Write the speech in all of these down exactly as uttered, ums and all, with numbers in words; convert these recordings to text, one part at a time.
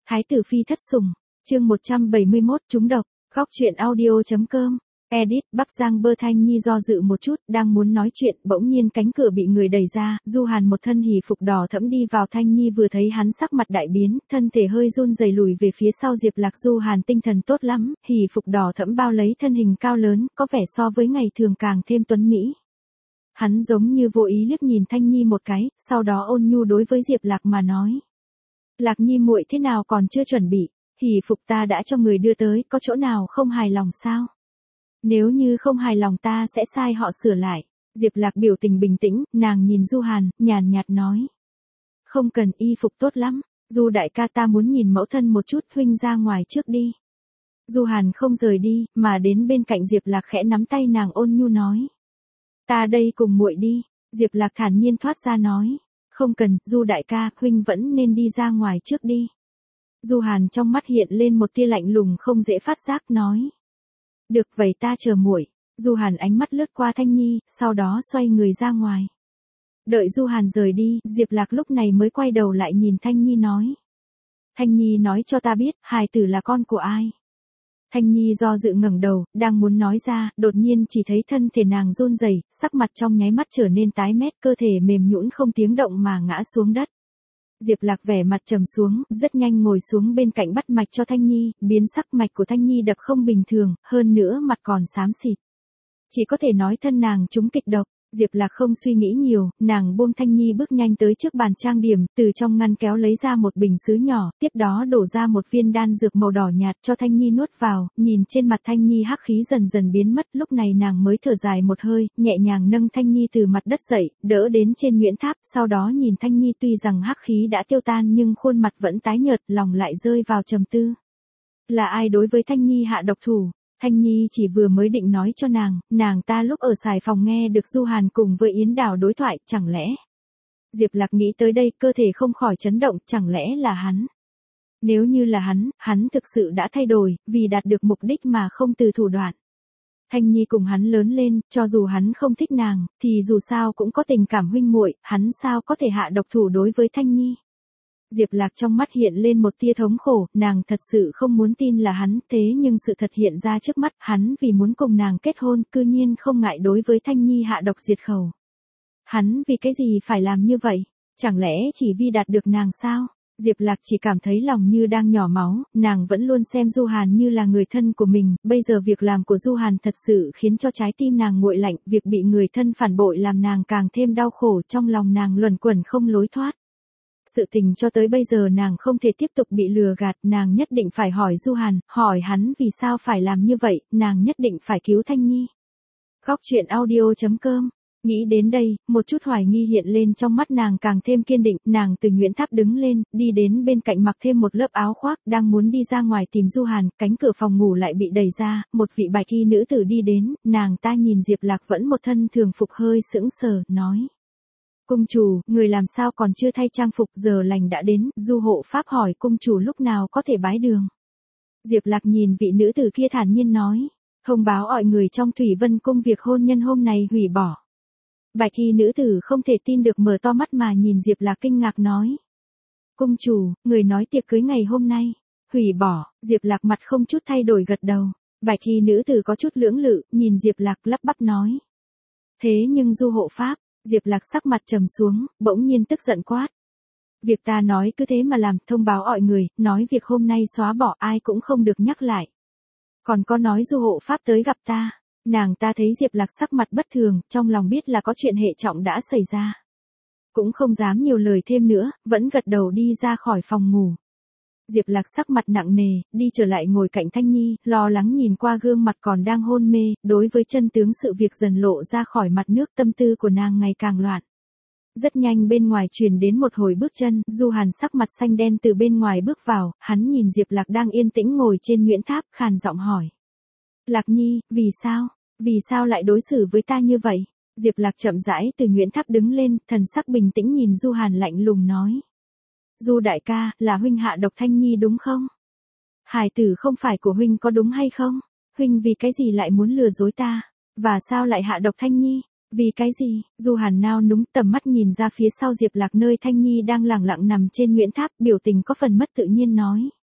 Thái tử phi thất sủng, chương một trăm bảy mươi mốt trúng độc, góc truyện audio.com, edit, Bắc Giang Bơ. Thanh Nhi do dự một chút, đang muốn nói chuyện, bỗng nhiên cánh cửa bị người đẩy ra, Du Hàn một thân hỉ phục đỏ thẫm đi vào. Thanh Nhi vừa thấy hắn sắc mặt đại biến, thân thể hơi run rẩy lùi về phía sau. Diệp Lạc: Du Hàn tinh thần tốt lắm, hỉ phục đỏ thẫm bao lấy thân hình cao lớn, có vẻ so với ngày thường càng thêm tuấn mỹ. Hắn giống như vô ý liếc nhìn Thanh Nhi một cái, sau đó ôn nhu đối với Diệp Lạc mà nói: Lạc Nhi muội thế nào còn chưa chuẩn bị, hỉ phục ta đã cho người đưa tới, có chỗ nào không hài lòng sao? Nếu như không hài lòng ta sẽ sai họ sửa lại. Diệp Lạc biểu tình bình tĩnh, nàng nhìn Du Hàn, nhàn nhạt nói: Không cần, y phục tốt lắm. Du đại ca, ta muốn nhìn mẫu thân một chút, huynh ra ngoài trước đi. Du Hàn không rời đi, mà đến bên cạnh Diệp Lạc khẽ nắm tay nàng ôn nhu nói: Ta đây cùng muội đi. Diệp Lạc thản nhiên thoát ra nói: Không cần, Du đại ca, huynh vẫn nên đi ra ngoài trước đi. Du Hàn trong mắt hiện lên một tia lạnh lùng không dễ phát giác, nói: Được vậy ta chờ muội. Du Hàn ánh mắt lướt qua Thanh Nhi, sau đó xoay người ra ngoài. Đợi Du Hàn rời đi, Diệp Lạc lúc này mới quay đầu lại nhìn Thanh Nhi nói: Thanh Nhi nói cho ta biết, hài tử là con của ai? Thanh Nhi do dự ngẩng đầu, đang muốn nói ra, đột nhiên chỉ thấy thân thể nàng run rẩy, sắc mặt trong nháy mắt trở nên tái mét, cơ thể mềm nhũn không tiếng động mà ngã xuống đất. Diệp Lạc vẻ mặt trầm xuống, rất nhanh ngồi xuống bên cạnh bắt mạch cho Thanh Nhi, biến sắc mạch của Thanh Nhi đập không bình thường, hơn nữa mặt còn xám xịt. Chỉ có thể nói thân nàng trúng kịch độc. Diệp Lạc không suy nghĩ nhiều, nàng buông Thanh Nhi bước nhanh tới trước bàn trang điểm, từ trong ngăn kéo lấy ra một bình sứ nhỏ, tiếp đó đổ ra một viên đan dược màu đỏ nhạt cho Thanh Nhi nuốt vào, nhìn trên mặt Thanh Nhi hắc khí dần dần biến mất, lúc này nàng mới thở dài một hơi, nhẹ nhàng nâng Thanh Nhi từ mặt đất dậy, đỡ đến trên Nguyễn Tháp, sau đó nhìn Thanh Nhi tuy rằng hắc khí đã tiêu tan nhưng khuôn mặt vẫn tái nhợt, lòng lại rơi vào trầm tư. Là ai đối với Thanh Nhi hạ độc thủ? Thanh Nhi chỉ vừa mới định nói cho nàng, nàng ta lúc ở Sài Phòng nghe được Du Hàn cùng với Yến Đào đối thoại, chẳng lẽ? Diệp Lạc nghĩ tới đây, cơ thể không khỏi chấn động, chẳng lẽ là hắn? Nếu như là hắn, hắn thực sự đã thay đổi, vì đạt được mục đích mà không từ thủ đoạn. Thanh Nhi cùng hắn lớn lên, cho dù hắn không thích nàng, thì dù sao cũng có tình cảm huynh muội, hắn sao có thể hạ độc thủ đối với Thanh Nhi? Diệp Lạc trong mắt hiện lên một tia thống khổ, nàng thật sự không muốn tin là hắn, thế nhưng sự thật hiện ra trước mắt, hắn vì muốn cùng nàng kết hôn, cư nhiên không ngại đối với Thanh Nhi hạ độc diệt khẩu. Hắn vì cái gì phải làm như vậy? Chẳng lẽ chỉ vì đạt được nàng sao? Diệp Lạc chỉ cảm thấy lòng như đang nhỏ máu, nàng vẫn luôn xem Du Hàn như là người thân của mình, bây giờ việc làm của Du Hàn thật sự khiến cho trái tim nàng nguội lạnh, việc bị người thân phản bội làm nàng càng thêm đau khổ, trong lòng nàng luẩn quẩn không lối thoát. Sự tình cho tới bây giờ nàng không thể tiếp tục bị lừa gạt, nàng nhất định phải hỏi Du Hàn, hỏi hắn vì sao phải làm như vậy, nàng nhất định phải cứu Thanh Nhi. Góc truyện audio.com. Nghĩ đến đây, một chút hoài nghi hiện lên trong mắt nàng càng thêm kiên định, nàng từ Nguyễn Tháp đứng lên, đi đến bên cạnh mặc thêm một lớp áo khoác, đang muốn đi ra ngoài tìm Du Hàn, cánh cửa phòng ngủ lại bị đẩy ra, một vị bạch y nữ tử đi đến, nàng ta nhìn Diệp Lạc vẫn một thân thường phục hơi sững sờ, nói: Cung chủ, người làm sao còn chưa thay trang phục, giờ lành đã đến. Du hộ pháp hỏi cung chủ lúc nào có thể bái đường. Diệp Lạc nhìn vị nữ tử kia thản nhiên nói: Thông báo mọi người trong Thủy Vân cung việc hôn nhân hôm nay hủy bỏ. Bạch y nữ tử không thể tin được mở to mắt mà nhìn Diệp Lạc kinh ngạc nói: Cung chủ, người nói tiệc cưới ngày hôm nay hủy bỏ. Diệp Lạc mặt không chút thay đổi gật đầu. Bạch y nữ tử có chút lưỡng lự, nhìn Diệp Lạc lắp bắp nói: Thế nhưng Du hộ pháp. Diệp Lạc sắc mặt trầm xuống, bỗng nhiên tức giận quát: Việc ta nói cứ thế mà làm, thông báo mọi người, nói việc hôm nay xóa bỏ, ai cũng không được nhắc lại. Còn có nói Du hộ pháp tới gặp ta. Nàng ta thấy Diệp Lạc sắc mặt bất thường, trong lòng biết là có chuyện hệ trọng đã xảy ra. Cũng không dám nhiều lời thêm nữa, vẫn gật đầu đi ra khỏi phòng ngủ. Diệp Lạc sắc mặt nặng nề, đi trở lại ngồi cạnh Thanh Nhi, lo lắng nhìn qua gương mặt còn đang hôn mê, đối với chân tướng sự việc dần lộ ra khỏi mặt nước, tâm tư của nàng ngày càng loạn. Rất nhanh bên ngoài truyền đến một hồi bước chân, Du Hàn sắc mặt xanh đen từ bên ngoài bước vào, hắn nhìn Diệp Lạc đang yên tĩnh ngồi trên Nguyễn Tháp, khàn giọng hỏi: Lạc Nhi, vì sao? Vì sao lại đối xử với ta như vậy? Diệp Lạc chậm rãi từ Nguyễn Tháp đứng lên, thần sắc bình tĩnh nhìn Du Hàn lạnh lùng nói: Du đại ca, là huynh hạ độc Thanh Nhi đúng không? Hài tử không phải của huynh có đúng hay không? Huynh vì cái gì lại muốn lừa dối ta? Và sao lại hạ độc Thanh Nhi? Vì cái gì? Du Hàn nao núng tầm mắt nhìn ra phía sau Diệp Lạc nơi Thanh Nhi đang lẳng lặng nằm trên Nguyễn Tháp, biểu tình có phần mất tự nhiên nói: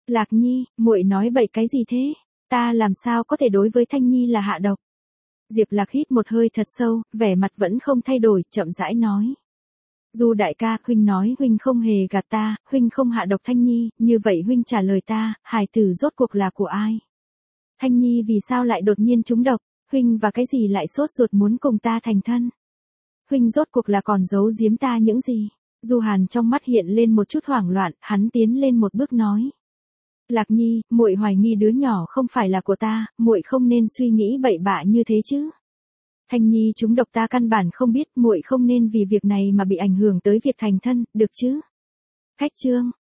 Lạc Nhi, muội nói bậy cái gì thế? Ta làm sao có thể đối với Thanh Nhi là hạ độc? Diệp Lạc hít một hơi thật sâu, vẻ mặt vẫn không thay đổi, chậm rãi nói. Du đại ca, huynh nói huynh không hề gạt ta, huynh không hạ độc Thanh Nhi, như vậy huynh trả lời ta, hài tử rốt cuộc là của ai? Thanh Nhi vì sao lại đột nhiên trúng độc, huynh và cái gì lại sốt ruột muốn cùng ta thành thân? Huynh rốt cuộc là còn giấu giếm ta những gì? Du Hàn trong mắt hiện lên một chút hoảng loạn, hắn tiến lên một bước nói. Lạc Nhi, muội hoài nghi đứa nhỏ không phải là của ta, muội không nên suy nghĩ bậy bạ như thế chứ. Thanh Nhi trúng độc ta căn bản không biết, muội không nên vì việc này mà bị ảnh hưởng tới việc thành thân, được chứ? Khách trương,